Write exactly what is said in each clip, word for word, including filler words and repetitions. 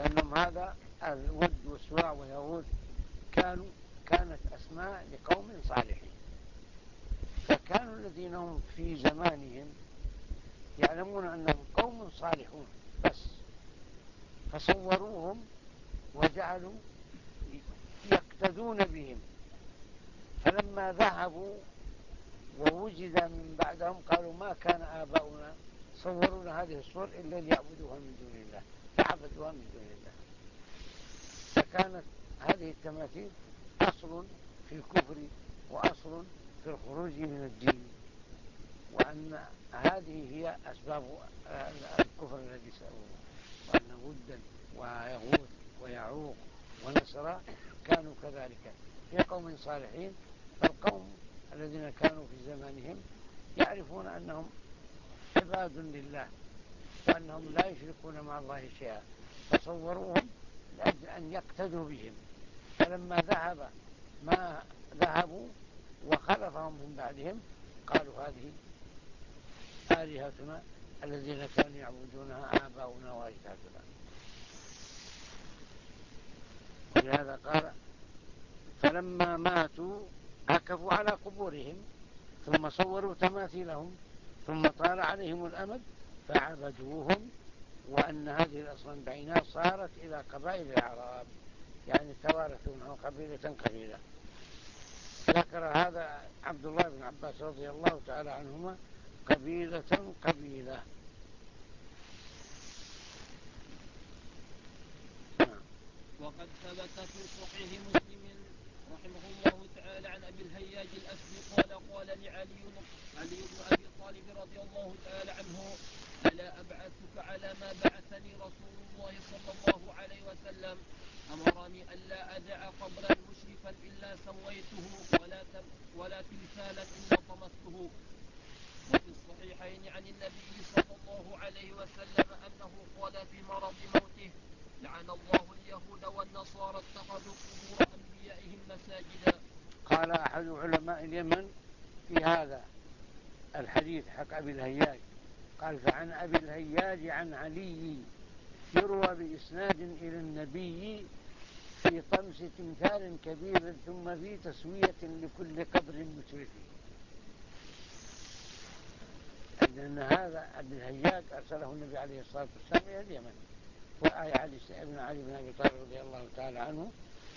لأنهم هذا الود والسواع ويغوث كانوا كانت أسماء لقوم صالحين، فكانوا الذين هم في زمانهم يعلمون أنهم قوم صالحون بس، فصوروهم وجعلوا يقتدون بهم. فلما ذهبوا ووجد من بعدهم قالوا ما كان آباؤنا صورونا هذه الصور إلا ليعبدوها من دون الله، فعبدوها من دون الله. فكانت هذه التماثيل أصل في الكفر وأصل في الخروج من الدين، وأن هذه هي أسباب الكفر الذي سألوه، وأن ودا ويغوث ويعوق ونصر كانوا كذلك في قوم صالحين. فالقوم الذين كانوا في زمانهم يعرفون أنهم عباد لله وأنهم لا يشركون مع الله شيئا، فصوروهم لأجل أن يقتدوا بهم. فلما ذهب ما ذهبوا وخلفهم من بعدهم قالوا هذه آلهتنا الذين كانوا يعبدونها آباؤنا وأجدادنا. ولهذا قال فلما ماتوا عكفوا على قبورهم ثم صوروا تماثيلهم ثم طال عليهم الأمد فعبدوهم، وأن هذه الأصنام بعينها صارت إلى قبائل الأعراب، يعني توارثونها قبيلة قبيلة. ذكر هذا عبد الله بن عباس رضي الله تعالى عنهما قبيلة قبيلة. وقد ثبت في صحيح مسلم رحمه الله تعالى عن أبي الهياج الأسدي قال قال لعلي علي بن أبي طالب رضي الله تعالى عنه ألا أبعثك على ما بعثني رسول الله صلى الله عليه وسلم أمرني ألا أدع قبرا مشرفا إلا سويته ولا, ولا تمثالا إلا طمسته. وفي الصحيحين عن النبي صلى الله عليه وسلم أنه قال في مرض موته لعن الله اليهود والنصارى اتخذوا قبور أنبيائهم مساجدا. قال أحد علماء اليمن في هذا الحديث حق أبي الهياج قال فعن أبي الهياج عن علي يروى بإسناد إلى النبي في طمس تمثال كبير ثم في تسوية لكل قبر مشرف. لأن هذا أبي الهياج أرسله النبي عليه الصلاة والسلام إلى اليمن، وآي علي بن علي بن أبي طالب رضي الله تعالى عنه.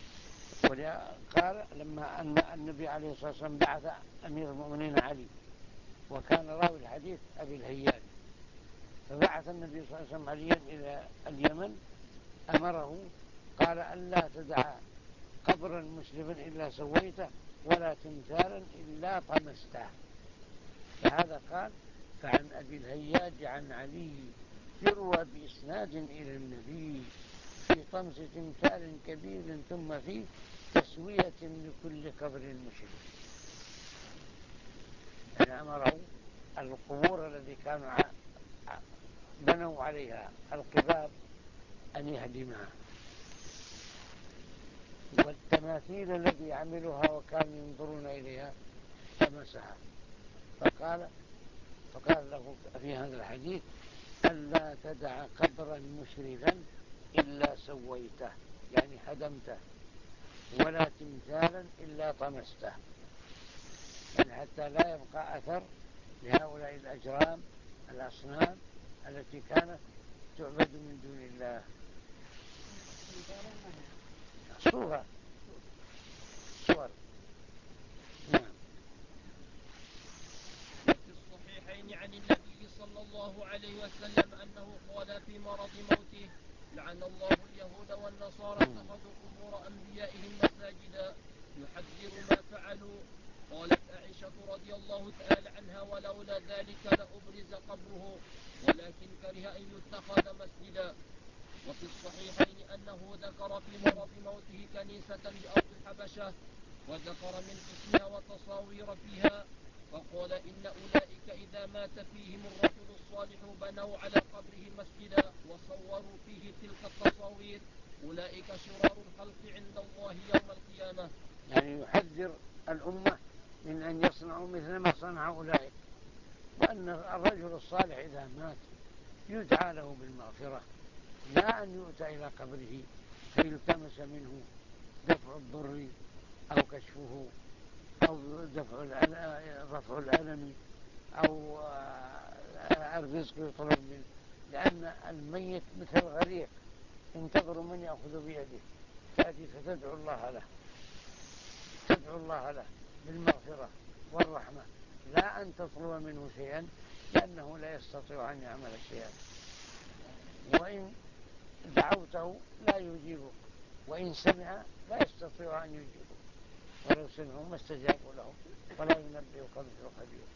قال لما أن النبي عليه الصلاة والسلام بعث أمير المؤمنين علي، وكان راوي الحديث أبي الهياج، فبعث النبي صلى الله عليه وسلم عليا إلى اليمن أمره قال ألا تدع قبرا مسلما إلا سويته ولا تمثالا إلا طمسته. فهذا قال فعن أبي الهياج عن علي يروى بإسناد إلى النبي في طمس تمثال كبير ثم في تسوية لكل قبر مشرف. يعني أمره القبور الذي كانوا بنوا عليها القباب أن يهدمها، والتماثيل الذي عملوها وكانوا ينظرون إليها طمسها. فقال فقال له في هذا الحديث ألا تدع قبرا مشرفا إلا سويته، يعني هدمته، ولا تمثالا إلا طمسته، يعني حتى لا يبقى أثر لهؤلاء الأجرام الأصنام التي كانت تعبد من دون الله. صورة صور. نعم. وفي الصحيحين عن النبي صلى الله عليه وسلم أنه قال في مرض موته لعن الله اليهود والنصارى اتخذوا قبور أنبيائهم مساجدا يحذر ما فعلوا. قالت عائشة رضي الله تعالى عنها ولولا ذلك لأبرز قبره ولكن كره أن يتخذ مسجدا. وفي الصحيحين أنه ذكر في مرض موته كنيسة بأرض الحبشة وذكر من اسمها وتصاوير فيها، فقال إن أولئك إذا مات فيهم الرجل الصالح بنوا على قبره مسجدا وصوروا فيه تلك التصاوير أولئك شرار الخلق عند الله يوم القيامة. يعني يحذر الأمة من أن يصنعوا مثل ما صنع أولئك، وأن الرجل الصالح إذا مات يدعى له بالمغفرة لا أن يؤتى إلى قبره فيلتمس منه دفع الضر أو كشفه أو دفع رفع الألم أو الرزق يطلب منه، لأن الميت مثل الغريق ينتظر من يأخذ بيده، تأتي فتدعو الله له تدعو الله له بالمغفرة والرحمة، لا أن تطلب منه شيئا، لأنه لا يستطيع أن يعمل شيئا. وإن دعوته لا يجيبك، وإن سمع لا يستطيع أن يجيبك، ولو سمعوا ما استجابوا له، ولا ينبئك مثل خبير.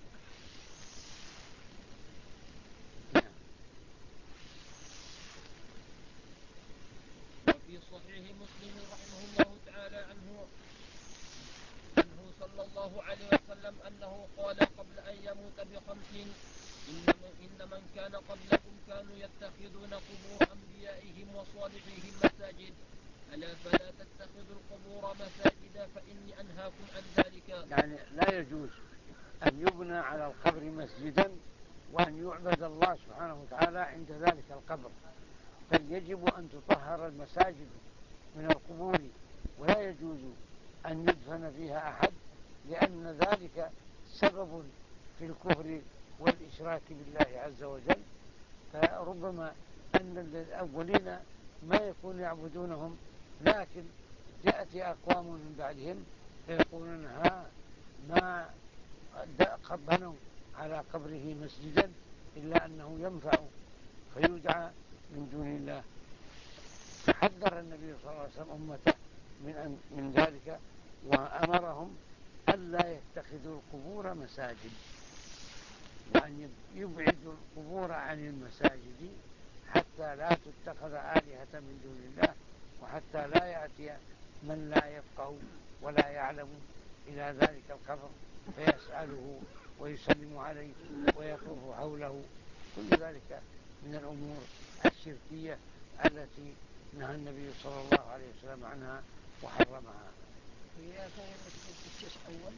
وفي صحيح مسلم رحمه الله تعالى عنه عنه صلى الله عليه وسلم أنه قال قبل أن يموت بخمس: إن من كان قبلكم كانوا يتخذون قبور أنبيائهم وصالحيهم مساجد، ألا فلا تتخذوا القبور مساجدا فإني أنهاكم عن ذلك. يعني لا يجوز أن يبنى على القبر مسجدا وأن يعبد الله سبحانه وتعالى عند ذلك القبر، بل يجب أن تطهر المساجد من القبور، ولا يجوز أن يدفن فيها أحد، لأن ذلك سبب في الكفر والإشراك بالله عز وجل. فربما أن الأولين ما يكون يعبدونهم، لكن يأتي أقوام من بعدهم فيقولون ها ما بنوا على قبره مسجدا إلا أنه ينفع فيدعى من دون الله. فحذر النبي صلى الله عليه وسلم أمته من, أن من ذلك، وأمرهم ألا يتخذوا القبور مساجد، وأن يبعدوا القبور عن المساجد حتى لا تتخذ آلهة من دون الله، وحتى لا يأتي من لا يفقه ولا يعلم إلى ذلك القبر فيسأله ويسلم عليه ويطوف حوله. كل ذلك من الأمور الشركية التي نهى النبي صلى الله عليه وسلم عنها وحرمها. إذا كان في الشيش أول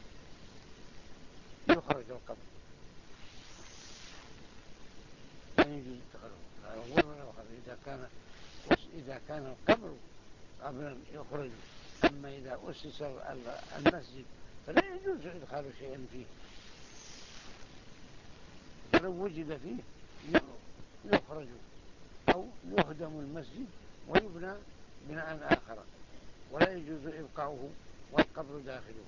يخرج القبر، لا يجوز اتخاذه أول ولا يخرج إذا كان إذا كان القبر قبل يخرج. أما إذا أسس المسجد فلا يجوز إدخال شيء فيه، فلو وجد فيه يخرج أو يهدم المسجد ويبنى بناء آخر، ولا يجوز إبقاؤه والقبر داخله.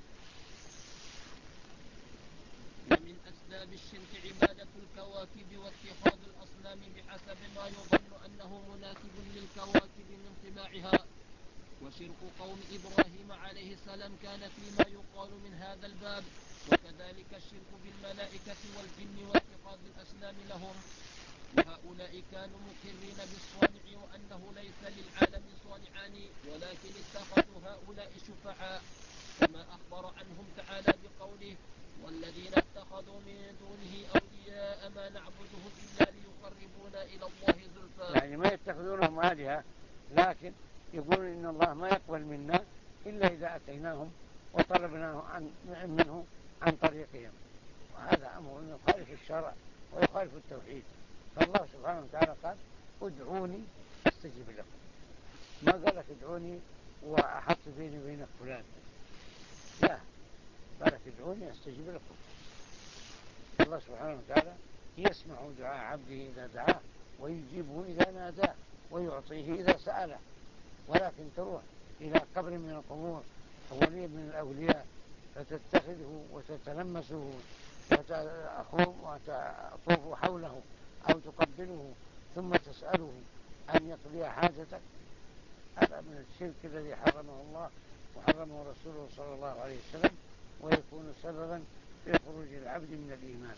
ومن أسباب الشرك عبادة الكواكب واتخاذ الأصنام بحسب ما يظن أنه مناسب للكواكب من طباعها. وشرك قوم إبراهيم عليه السلام كان فيما يقال من هذا الباب، وكذلك الشرك بالملائكة والجن واتخاذ الأصنام لهم. وهؤلاء كانوا مقرين بالصانع وأنه ليس للعالم صانعان، ولكن اتخذوا هؤلاء شفعاء، كما أخبر عنهم تعالى بقوله: والذين اتخذوا من دونه أولياء ما نعبدهم إلا ليقربونا إلى الله زلفى. يعني ما يتخذونهم آلهة، لكن يقول إن الله ما يقبل منا إلا إذا أتيناهم وطلبناه عن منه عن طريقهم، وهذا أمر يخالف الشرع ويخالف التوحيد. فالله سبحانه وتعالى قال: ادعوني أستجب لكم، ما قال لك ادعوني وأحط بيني وبينك فلان، لا، قال لك ادعوني أستجب لكم. الله سبحانه وتعالى يسمع دعاء عبده إذا دعاه، ويجيبه إذا ناداه، ويعطيه إذا سأله. ولكن تروح إلى قبر من القبور أو ولي من الأولياء فتتخذه وتتلمسه وتطوف حوله أو تقبله ثم تسأله أن يقضي حاجتك، هذا من الشرك الذي حرمه الله وحرمه رسوله صلى الله عليه وسلم، ويكون سببا في خروج العبد من الإيمان.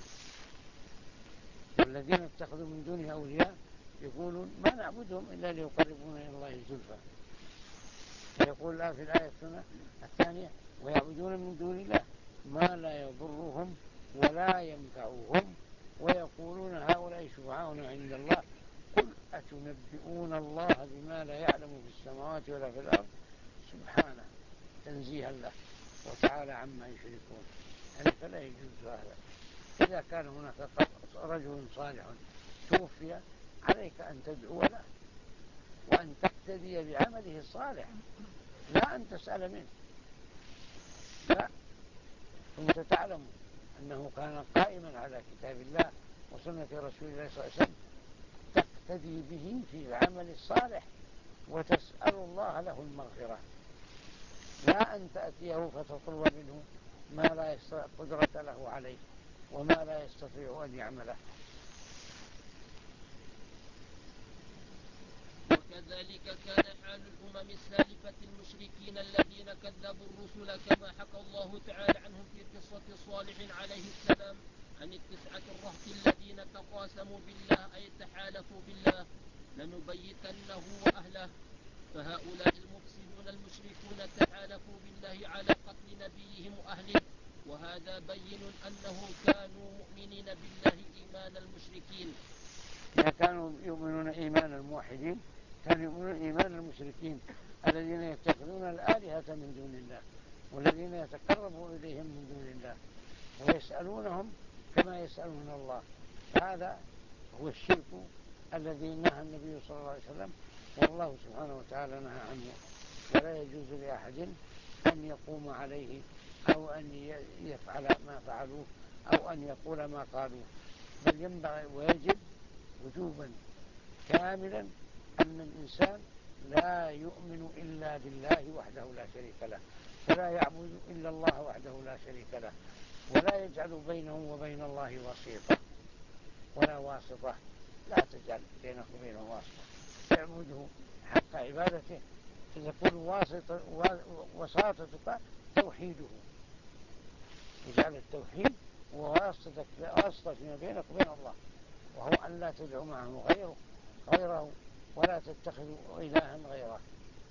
والذين اتخذوا من دونه أولياء يقولون ما نعبدهم إلا ليقربونا إلى الله زلفى. ويقول الله في الآية الثانية: ويعبدون من دون الله ما لا يضرهم ولا ينفعهم ويقولون هؤلاء شفعاؤنا عند الله قل أتنبئون الله بما لا يعلم في السماوات ولا في الأرض سبحانه تنزيها له وتعالى عما يشركون. يعني فلا يجوز هذا. إذا كان هناك رجل صالح توفي عليك أن تدعو له وأن تقتدي بعمله الصالح، لا أن تسأل منه. لا، كنت تعلم أنه كان قائما على كتاب الله وسنة رسول الله صلى الله عليه وسلم، تقتدي به في العمل الصالح وتسأل الله له المغفرة، لا أن تأتيه فتطلب منه ما لا قدرة له عليه وما لا يستطيع أن يعمله. وكذلك كان حال الأمم السالفة المشركين الذين كذبوا الرسل، كما حكى الله تعالى عنهم في قصة صالح عليه السلام عن التسعة الرهط الذين تقاسموا بالله أي تحالفوا بالله لنبيتنه وأهله. فهؤلاء المفسدون المشركون تحالفوا بالله على قتل نبيهم وأهله، وهذا بين أنه كانوا مؤمنين بالله إيمان المشركين. إذا كانوا يؤمنون إيمان الموحدين كانوا يؤمنون إيمان المشركين الذين يتخذون الآلهة من دون الله والذين يتقربوا إليهم من دون الله ويسألونهم كما يسألون الله. هذا هو الشرك الذي نهى النبي صلى الله عليه وسلم والله سبحانه وتعالى نهى عنه، ولا يجوز لأحد أن يقوم عليه أو أن يفعل ما فعلوه أو أن يقول ما قالوه، بل ينبغي ويجب وجوبا كاملا أن الإنسان لا يؤمن إلا بالله وحده لا شريك له، فلا يعبد إلا الله وحده لا شريك له، ولا يجعل بينه وبين الله وسيطة ولا واسطة. لا تجعل بينه وبينه واسطة، تعبده حق عبادته، تكون واسطة وساطتك توحيده، يجعل التوحيد وواسطتك واسطة فيما بينك وبين الله، وهو أن لا تدعو معه غيره غيره ولا تتخذ إلها غيره.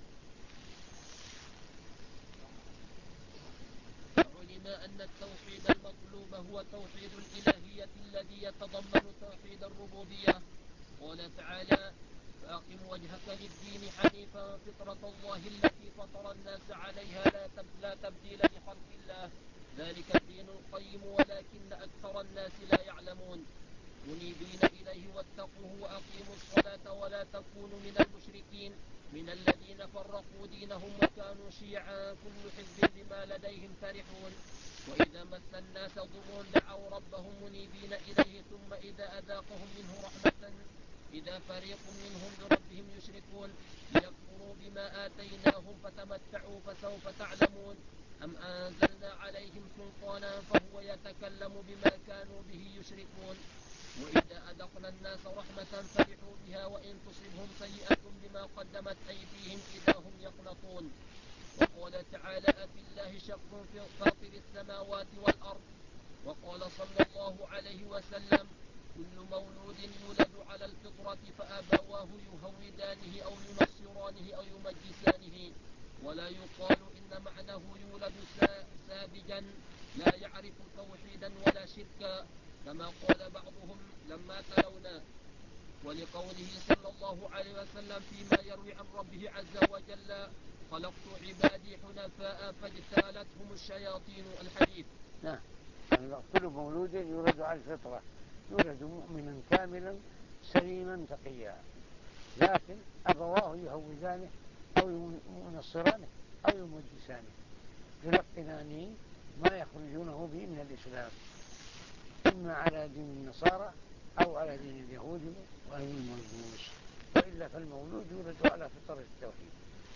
فعلم أن التوحيد المطلوب هو توحيد الإلهية الذي يتضمن توحيد الربوبية. قال تعالى: فأقم وجهك للدين حنيفا فطرة الله التي فطر الناس عليها لا تبديل لخلق الله ذلك الدين القيم ولكن أكثر الناس لا يعلمون. منيبين إليه واتقوه وأقيموا الصلاة ولا تكونوا من المشركين من الذين فرقوا دينهم وكانوا شيعا كل حزب بما لديهم فرحون. وإذا مس الناس ضر دعوا ربهم منيبين إليه ثم إذا أذاقهم منه رحمة إذا فريق منهم بربهم يشركون ليكفروا بما آتيناهم فتمتعوا فسوف تعلمون. أم أنزلنا عليهم سلطانا فهو يتكلم بما كانوا به يشركون. وإذا أذقنا الناس رحمة فرحوا بها وإن تصبهم سيئة بما قدمت أيديهم إذا هم يقنطون. وقال تعالى: أفي الله شك في فاطر السماوات والأرض. وقال صلى الله عليه وسلم: كل مولود يولد على الفطرة فأبواه يهودانه أو ينصرانه أو يمجسانه. ولا يقال إن معناه يولد ساذجا لا يعرف توحيدا ولا شركا كما قال بعضهم لما تلونا. ولقوله صلى الله عليه وسلم فيما يروي عن ربه عز وجل: خلقت عبادي حنفاء فاجتالتهم الشياطين. الحديث. نعم، كل مولود يولد على الفطرة، يولد مؤمنا كاملا سليما تقيا، لكن أبواه يهودانه أو ينصرانه أو يمجسانه يلقنانه ما يخرجونه به من الإسلام، إما على دين النصارى أو على دين اليهود أو المجوس، وإلا فالمولود يولد على فطرة التوحيد.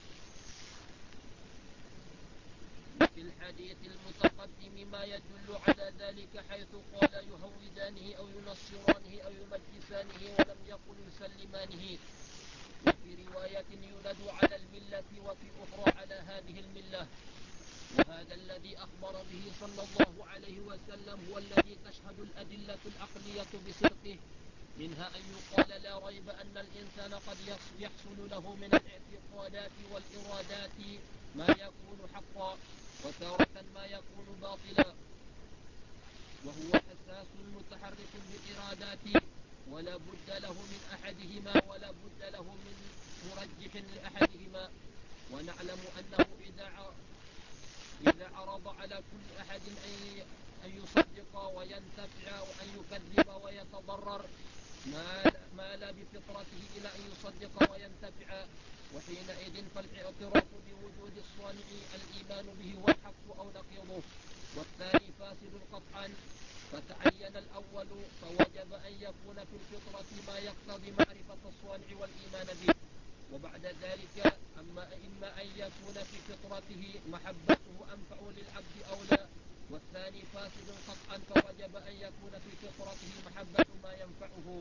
في الحديث المتقدم ما يدل على ذلك حيث قال يهودانه أو ينصرانه أو يمجسانه ولم يقل يسلمانه. وفي رواية يولد على الملة وفي أخرى على هذه الملة. وهذا الذي أخبر به صلى الله عليه وسلم هو الذي تشهد الأدلة العقلية بصدقه، منها أن يقال لا ريب أن الإنسان قد يحصل له من الاعتقادات والإرادات ما يكون حقا وتارة ما يكون باطلا، وهو حساس متحرك بالإرادات ولا بد له من أحدهما ولا بد له من مرجح لأحدهما. ونعلم أنه إذا إذا عرض على كل أحد أن يصدق وينتفع وأن يكذب ويتضرر ما مال بفطرته إلى أن يصدق وينتفع، وحينئذ فالاعتراف بوجود الصانع الإيمان به والحق أو نقيضه، والثاني فاسد قطعا. فتعين الأول فوجب أن يكون في الفطرة ما يقتضي معرفة الصانع والإيمان به، وبعد ذلك أما إما أن يكون في فطرته محبته أنفع للعبد أو لا، والثاني فاسد قطعا فوجب أن يكون في فطرته محبة ما ينفعه.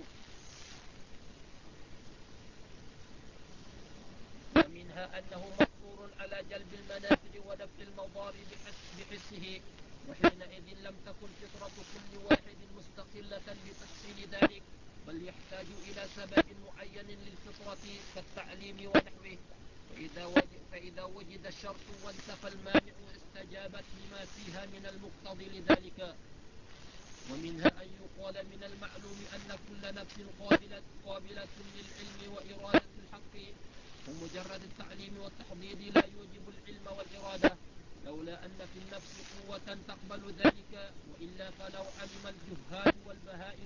ومنها أنه مقدور على جلب المنافع ودفع المضار بحسه، وحينئذ لم تكن فطرة كل واحد مستقلة بتحصيل ذلك، بل يحتاج إلى سبب معين للفطرة كالتعليم ونحوه. فإذا وجد, فإذا وجد الشرط وانتفى المانع استجابت لما فيها من المقتضي لذلك. ومنها أن يقال من المعلوم أن كل نفس قابلة, قابلة للعلم وإرادة الحق، ومجرد التعليم والتحضير لا يوجب العلم والإرادة، لولا أن في النفس قوة تقبل ذلك، وإلا فلو علم الجهال والبهائم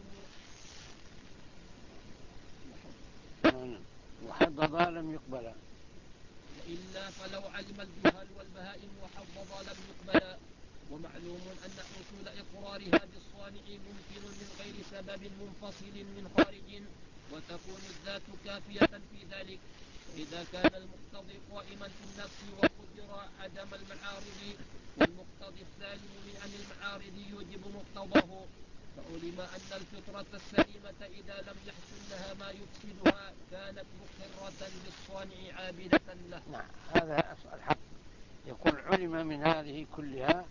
وحظظا لم يقبل وإلا فلو علم الجهال والبهائم وحظظا لم يقبل. ومعلوم أن حصول إقرارها بالصانع ممكن من غير سبب منفصل من خارج، وتكون الذات كافية في ذلك. إذا كان المقتضي قائما في النفس وقدر عدم المعارض، والمقتضي السالم عن المعارض يوجب مقتضاه، فعلم أن الفطرة السليمة إذا لم يحصل لها ما يفسدها كانت مقرة بالصانع عابدة له. نعم، هذا الحق. يقول علم من هذه كلها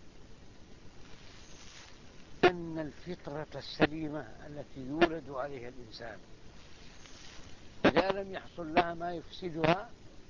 أن الفطرة السليمة التي يولد عليها الإنسان إذا لم يحصل لها ما يفسدها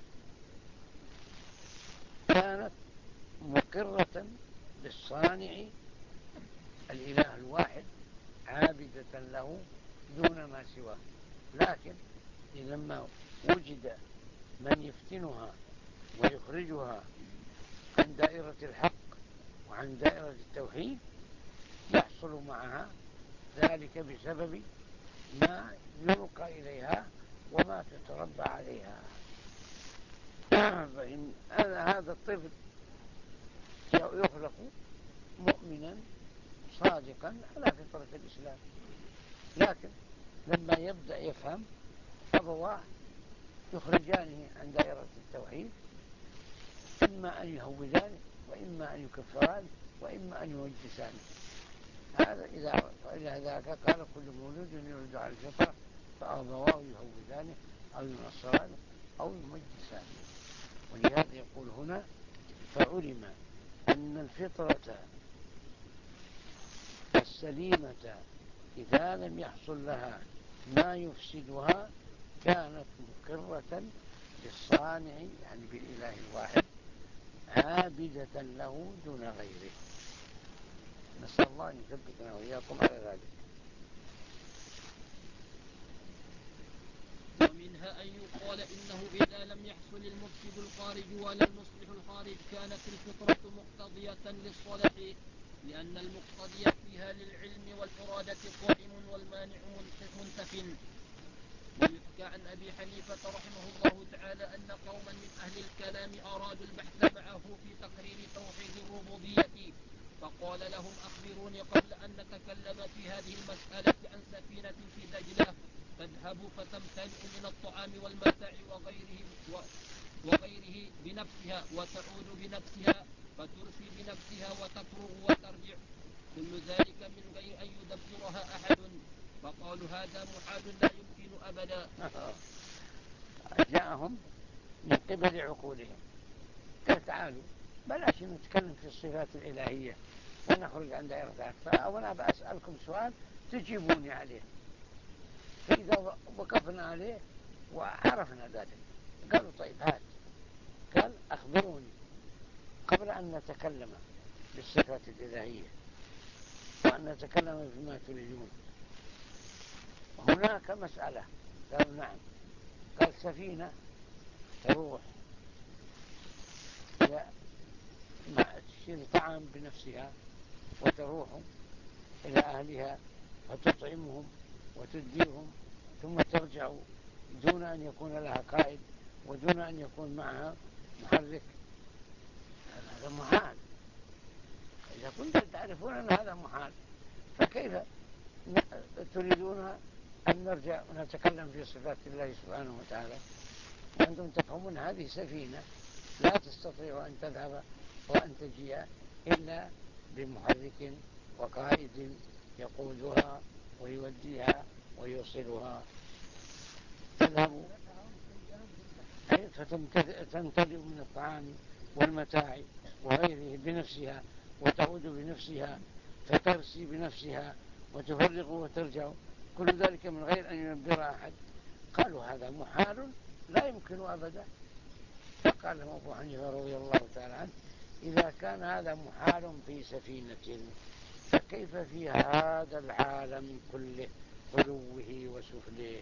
كانت مقرة بالصانع الإله الواحد عابدة له دون ما سواه. لكن لما وجد من يفتنها ويخرجها عن دائرة الحق وعن دائرة التوحيد يحصل معها ذلك بسبب ما يلقى إليها وما تتربى عليها. فإن هذا الطفل يخلق مؤمنا صادقا على فطرة الإسلام، لكن لما يبدأ يفهم أبواه يخرجانه عن دائرة التوحيد، إما أن يهودانه وإما أن يكفرانه وإما أن يوجسانه. هذا إذا إلى ذاك قال كل مولود يولد على الفطرة فأبواه يهودانه أو ينصرانه أو يمجسانه. ولهذا يقول هنا فعلم أن الفطرة السليمة إذا لم يحصل لها ما يفسدها كانت مقرة بالصانع يعني بالإله الواحد عابدة له دون غيره. نسأل الله أن يثبتنا وإياكم على ذلك. ومنها أن يقال إنه إذا لم يحصل المفسد الخارج ولا المصلح الخارج كانت الفطرة مقتضية للصلاح، لأن المقتضي فيها للعلم والإرادة قائم والمانع منتف. ويحكى عن أبي حنيفة رحمه الله تعالى أن قوما من أهل الكلام أرادوا البحث معه في تقرير توحيد الربوبية، فقال لهم أخبروني قبل أن نتكلم في هذه المسألة عن سفينة في دجلة تذهب فتمتلئ من الطعام والمتاع وغيره, وغيره بنفسها وتعود بنفسها فترسي بنفسها وتفرغ وترجع، كل ذلك من غير أن يدبرها أحد. فقالوا هذا محال لا يمكن أبدا. جاءهم من قبل عقولهم قال تعالوا بلاش نتكلم في الصفات الإلهية ونخرج عن دائرة الحق، وأنا بأسألكم سؤال تجيبوني عليه. فإذا وقفنا عليه وعرفنا ذلك قالوا طيب هات. قال أخبروني قبل أن نتكلم بالصفات الإلهية وأن نتكلم فيما تريدون هناك مسألة. قالوا نعم. قال سفينة تروح تشتري طعام بنفسها وتروح إلى أهلها فتطعمهم وتديهم ثم ترجع دون أن يكون لها قائد ودون أن يكون معها محرك، هذا محال. إذا كنتم تعرفون أن هذا محال فكيف تريدون أن نرجع ونتكلم في صفات الله سبحانه وتعالى وأنتم تفهمون هذه سفينة لا تستطيع أن تذهب وأن تجيء إلا بمحرك وقائد يقودها ويوديها ويوصلها. تذهب فتمتلئ من الطعام والمتاع وغيره بنفسها وتعود بنفسها فترسي بنفسها وتفرغ وترجع، كل ذلك من غير أن ينبر أحد. قالوا هذا محال لا يمكن أبدا. فقال لهم أبو حنيفة رضي الله تعالى عنه إذا كان هذا محال في سفينة فكيف في هذا العالم كله علوه وسفله؟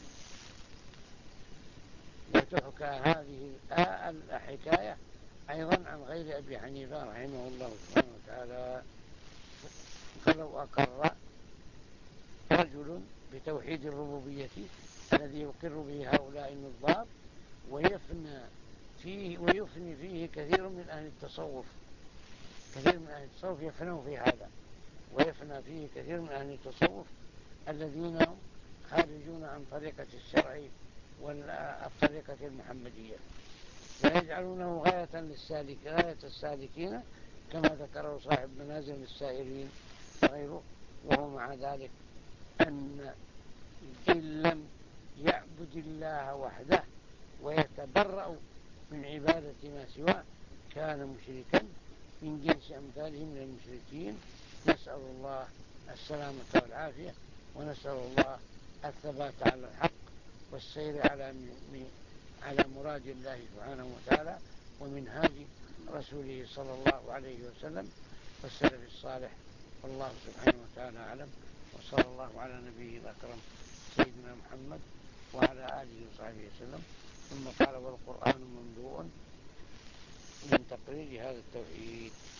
وتحكى هذه الحكاية أيضا عن غير أبي حنيفة رحمه الله سبحانه وتعالى. فلو أقر رجل بتوحيد الربوبية الذي يقر به هؤلاء النظار ويفنى فيه ويفني فيه كثير من أهل التصوف، كثير من أهل التصوف يفنوا في هذا، ويفنى فيه كثير من أهل التصوف الذين خارجون عن طريقة الشرع والطريقة المحمدية، ويجعلونه غاية للسالك غاية السالكين كما ذكره صاحب منازل السائرين وغيره. وهو مع ذلك أن إن لم يعبد الله وحده ويتبرأ من عبادة ما سواه كان مشركا من جنس أمثاله من المشركين. نسأل الله السلامة والعافية، ونسأل الله الثبات على الحق والسير على على مراد الله سبحانه وتعالى ومنهاج رسوله صلى الله عليه وسلم والسلف الصالح. والله سبحانه وتعالى أعلم، وصلى الله على نبيه الأكرم سيدنا محمد وعلى آله وصحبه وسلم. ثم قال والقرآن مملوء من تقرير هذا التوحيد.